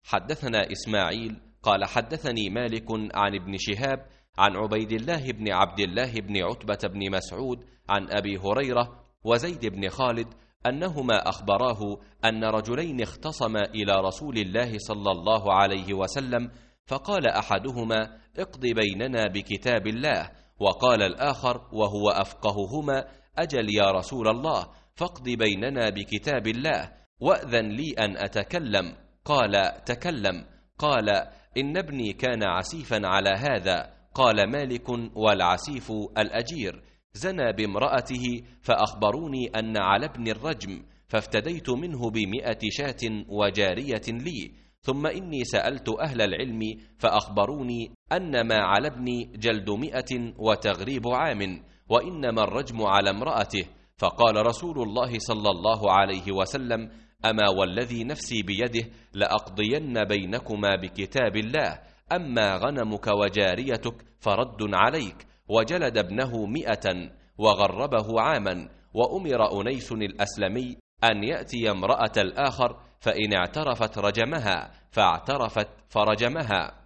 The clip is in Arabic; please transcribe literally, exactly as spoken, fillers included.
حدثنا إسماعيل قال حدثني مالك عن ابن شهاب عن عبيد الله بن عبد الله بن عتبة بن مسعود عن أبي هريرة وزيد بن خالد أنهما أخبراه أن رجلين اختصما إلى رسول الله صلى الله عليه وسلم، فقال أحدهما: اقض بيننا بكتاب الله، وقال الآخر وهو أفقههما: أجل يا رسول الله، فاقض بيننا بكتاب الله، وأذن لي أن أتكلم. قال: تكلم. قال: إن ابني كان عسيفا على هذا. قال مالك: والعسيف الأجير. زنى بامرأته فأخبروني أن على ابن الرجم، فافتديت منه بمئة شاة وجارية لي، ثم إني سألت أهل العلم فأخبروني أن ما على ابني جلد مئة وتغريب عام، وإنما الرجم على امرأته. فقال رسول الله صلى الله عليه وسلم: أما والذي نفسي بيده لأقضين بينكما بكتاب الله، أما غنمك وجاريتك فرد عليك. وجلد ابنه مئة وغربه عاما. وأمر أنيس الأسلمي أن يأتي امرأة الآخر، فإن اعترفت رجمها، فاعترفت فرجمها.